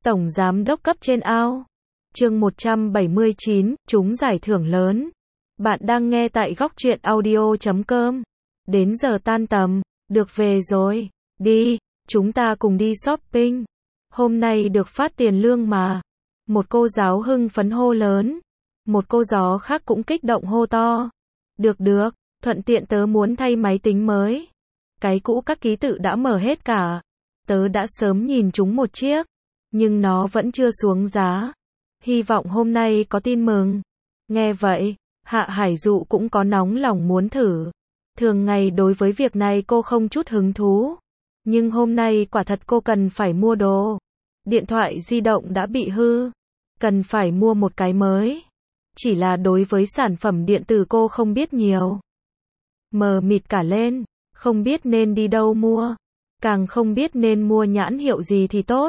Tổng giám đốc cấp trên ao. Chương 179, trúng giải thưởng lớn. Bạn đang nghe tại góc truyện audio.com. Đến giờ tan tầm, được về rồi. Đi, chúng ta cùng đi shopping. Hôm nay được phát tiền lương mà. Một cô giáo hưng phấn hô lớn. Một cô gió khác cũng kích động hô to. Được, thuận tiện tớ muốn thay máy tính mới. Cái cũ các ký tự đã mở hết cả. Tớ đã sớm nhìn chúng một chiếc, nhưng nó vẫn chưa xuống giá. Hy vọng hôm nay có tin mừng. Nghe vậy, Hạ Hải Dụ cũng có nóng lòng muốn thử. Thường ngày đối với việc này cô không chút hứng thú. Nhưng hôm nay quả thật cô cần phải mua đồ. Điện thoại di động đã bị hư. Cần phải mua một cái mới. Chỉ là đối với sản phẩm điện tử cô không biết nhiều. Mờ mịt cả lên, không biết nên đi đâu mua. Càng không biết nên mua nhãn hiệu gì thì tốt.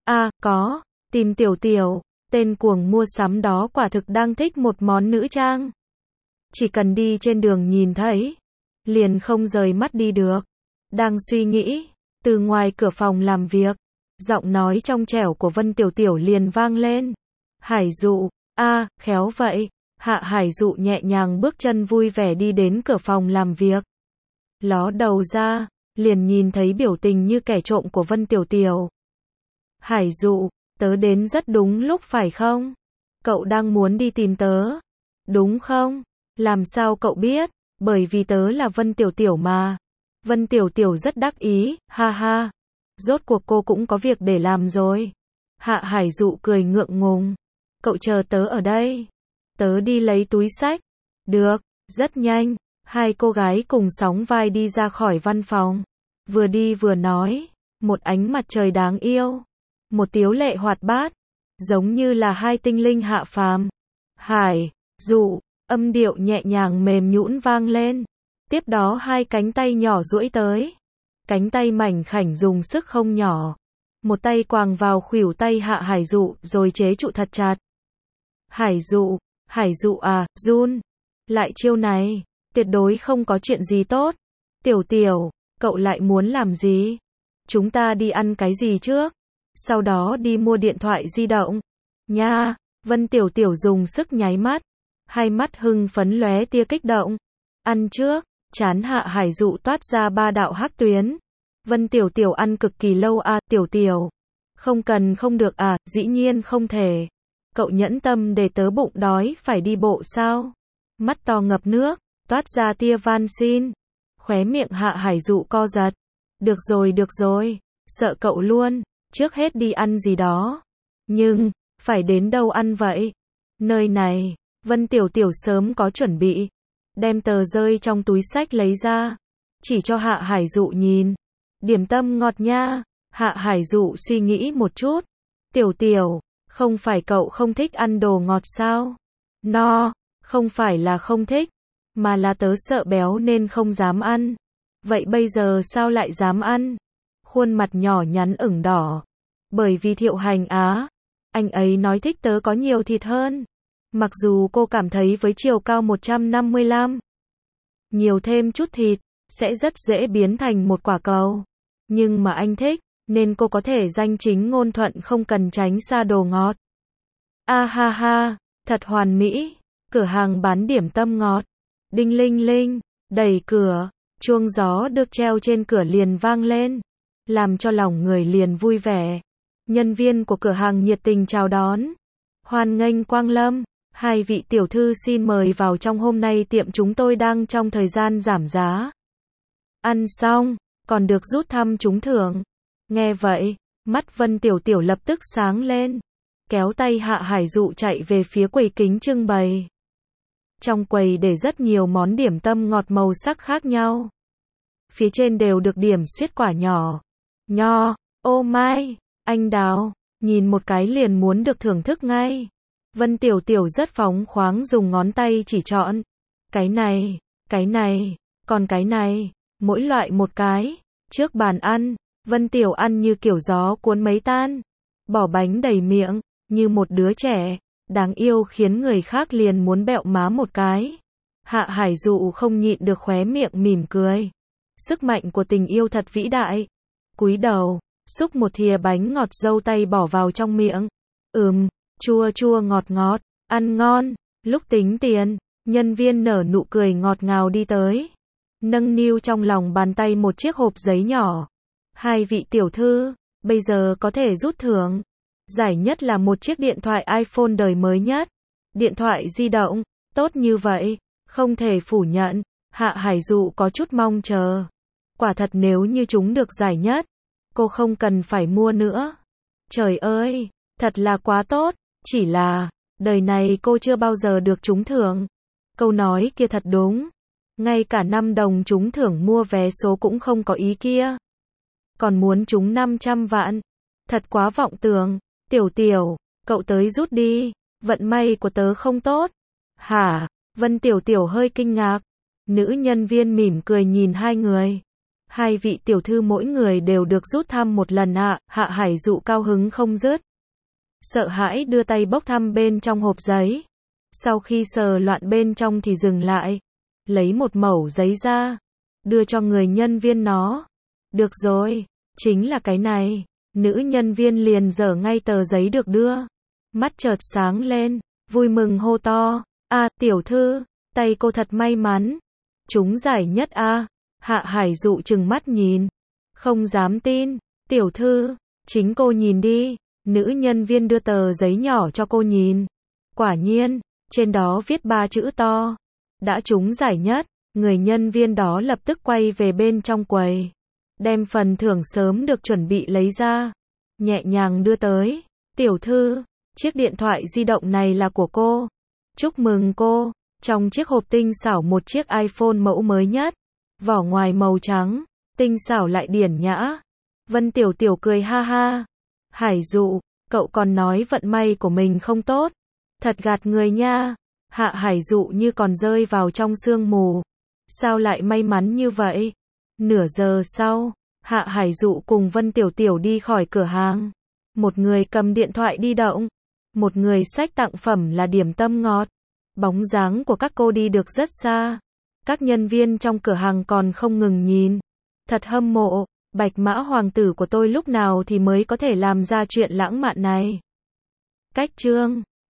Có, tìm Tiểu Tiểu, tên cuồng mua sắm đó quả thực đang thích một món nữ trang. Chỉ cần đi trên đường nhìn thấy, liền không rời mắt đi được. Đang suy nghĩ, từ ngoài cửa phòng làm việc, giọng nói trong trẻo của Vân Tiểu Tiểu liền vang lên. Hải Dụ, khéo vậy. Hạ Hải Dụ nhẹ nhàng bước chân vui vẻ đi đến cửa phòng làm việc. Ló đầu ra, liền nhìn thấy biểu tình như kẻ trộm của Vân Tiểu Tiểu. Hải Dụ, tớ đến rất đúng lúc phải không? Cậu đang muốn đi tìm tớ, đúng không? Làm sao cậu biết? Bởi vì tớ là Vân Tiểu Tiểu mà. Vân Tiểu Tiểu rất đắc ý, ha ha. Rốt cuộc cô cũng có việc để làm rồi. Hạ Hải Dụ cười ngượng ngùng. Cậu chờ tớ ở đây. Tớ đi lấy túi xách. Được, rất nhanh. Hai cô gái cùng sóng vai đi ra khỏi văn phòng. Vừa đi vừa nói. Một ánh mặt trời đáng yêu. Một tiếu lệ hoạt bát. Giống như là hai tinh linh hạ phàm. Hải Dụ, âm điệu nhẹ nhàng mềm nhũn vang lên. Tiếp đó hai cánh tay nhỏ duỗi tới. Cánh tay mảnh khảnh dùng sức không nhỏ. Một tay quàng vào khuỷu tay Hạ Hải Dụ rồi chế trụ thật chặt. Hải Dụ run. Lại chiêu này, tuyệt đối không có chuyện gì tốt. Tiểu Tiểu, cậu lại muốn làm gì? Chúng ta đi ăn cái gì trước? Sau đó đi mua điện thoại di động. Nha, Vân Tiểu Tiểu dùng sức nháy mắt. Hai mắt hưng phấn lóe tia kích động. Ăn trước, trán Hạ Hải Dụ toát ra ba đạo hắc tuyến. Vân Tiểu Tiểu ăn cực kỳ lâu Tiểu Tiểu. Không cần không được dĩ nhiên không thể. Cậu nhẫn tâm để tớ bụng đói phải đi bộ sao? Mắt to ngập nước, toát ra tia van xin. Khóe miệng Hạ Hải Dụ co giật. Được rồi, sợ cậu luôn, trước hết đi ăn gì đó. Nhưng, phải đến đâu ăn vậy? Nơi này, Vân Tiểu Tiểu sớm có chuẩn bị. Đem tờ rơi trong túi xách lấy ra. Chỉ cho Hạ Hải Dụ nhìn. Điểm tâm ngọt nha. Hạ Hải Dụ suy nghĩ một chút. Tiểu Tiểu, không phải cậu không thích ăn đồ ngọt sao? No, không phải là không thích, mà là tớ sợ béo nên không dám ăn. Vậy bây giờ sao lại dám ăn? Khuôn mặt nhỏ nhắn ửng đỏ. Bởi vì Thiệu Hành anh ấy nói thích tớ có nhiều thịt hơn. Mặc dù cô cảm thấy với chiều cao 155, nhiều thêm chút thịt, sẽ rất dễ biến thành một quả cầu. Nhưng mà anh thích, nên cô có thể danh chính ngôn thuận không cần tránh xa đồ ngọt. Ha, thật hoàn mỹ. Cửa hàng bán điểm tâm ngọt. Đinh linh linh, đẩy cửa, chuông gió được treo trên cửa liền vang lên, làm cho lòng người liền vui vẻ. Nhân viên của cửa hàng nhiệt tình chào đón. Hoan nghênh quang lâm, hai vị tiểu thư xin mời vào trong, hôm nay tiệm chúng tôi đang trong thời gian giảm giá. Ăn xong, còn được rút thăm trúng thưởng. Nghe vậy, mắt Vân Tiểu Tiểu lập tức sáng lên. Kéo tay Hạ Hải Dụ chạy về phía quầy kính trưng bày. Trong quầy để rất nhiều món điểm tâm ngọt màu sắc khác nhau. Phía trên đều được điểm xuyết quả nhỏ. Nho, ô mai, anh đào, nhìn một cái liền muốn được thưởng thức ngay. Vân Tiểu Tiểu rất phóng khoáng dùng ngón tay chỉ chọn. Cái này, còn cái này, mỗi loại một cái. Trước bàn ăn, Vân Tiểu ăn như kiểu gió cuốn mấy tan. Bỏ bánh đầy miệng, như một đứa trẻ. Đáng yêu khiến người khác liền muốn bẹo má một cái. Hạ Hải Dụ không nhịn được khóe miệng mỉm cười. Sức mạnh của tình yêu thật vĩ đại. Cúi đầu, xúc một thìa bánh ngọt dâu tay bỏ vào trong miệng. Chua chua ngọt ngọt, ăn ngon. Lúc tính tiền, nhân viên nở nụ cười ngọt ngào đi tới, nâng niu trong lòng bàn tay một chiếc hộp giấy nhỏ. Hai vị tiểu thư, bây giờ có thể rút thưởng. Giải nhất là một chiếc điện thoại iPhone đời mới nhất. Điện thoại di động, tốt như vậy, không thể phủ nhận. Hạ Hải Dụ có chút mong chờ. Quả thật nếu như chúng được giải nhất, cô không cần phải mua nữa. Trời ơi, thật là quá tốt, chỉ là, đời này cô chưa bao giờ được trúng thưởng. Câu nói kia thật đúng. Ngay cả 5 đồng trúng thưởng mua vé số cũng không có ý kia. Còn muốn trúng 500 vạn. Thật quá vọng tưởng. Tiểu Tiểu, cậu tới rút đi. Vận may của tớ không tốt. Hả? Vân Tiểu Tiểu hơi kinh ngạc. Nữ nhân viên mỉm cười nhìn hai người. Hai vị tiểu thư mỗi người đều được rút thăm một lần ạ. Hạ Hải Dụ cao hứng không dứt. Sợ hãi đưa tay bốc thăm bên trong hộp giấy. Sau khi sờ loạn bên trong thì dừng lại. Lấy một mẩu giấy ra. Đưa cho người nhân viên nó. Được rồi, chính là cái này. Nữ nhân viên liền giở ngay tờ giấy được đưa. Mắt chợt sáng lên, vui mừng hô to. Tiểu thư, tay cô thật may mắn. Trúng giải nhất a. Hạ Hải Dụ trừng mắt nhìn. Không dám tin. Tiểu thư, chính cô nhìn đi. Nữ nhân viên đưa tờ giấy nhỏ cho cô nhìn. Quả nhiên, trên đó viết 3 chữ to. Đã trúng giải nhất. Người nhân viên đó lập tức quay về bên trong quầy. Đem phần thưởng sớm được chuẩn bị lấy ra. Nhẹ nhàng đưa tới. Tiểu thư, chiếc điện thoại di động này là của cô. Chúc mừng cô. Trong chiếc hộp tinh xảo một chiếc iPhone mẫu mới nhất. Vỏ ngoài màu trắng. Tinh xảo lại điển nhã. Vân Tiểu Tiểu cười ha ha. Hải Dụ, cậu còn nói vận may của mình không tốt. Thật gạt người nha. Hạ Hải Dụ như còn rơi vào trong sương mù. Sao lại may mắn như vậy? Nửa giờ sau, Hạ Hải Dụ cùng Vân Tiểu Tiểu đi khỏi cửa hàng. Một người cầm điện thoại di động, một người xách tặng phẩm là điểm tâm ngọt. Bóng dáng của các cô đi được rất xa. Các nhân viên trong cửa hàng còn không ngừng nhìn. Thật hâm mộ, Bạch Mã hoàng tử của tôi lúc nào thì mới có thể làm ra chuyện lãng mạn này. Cách chương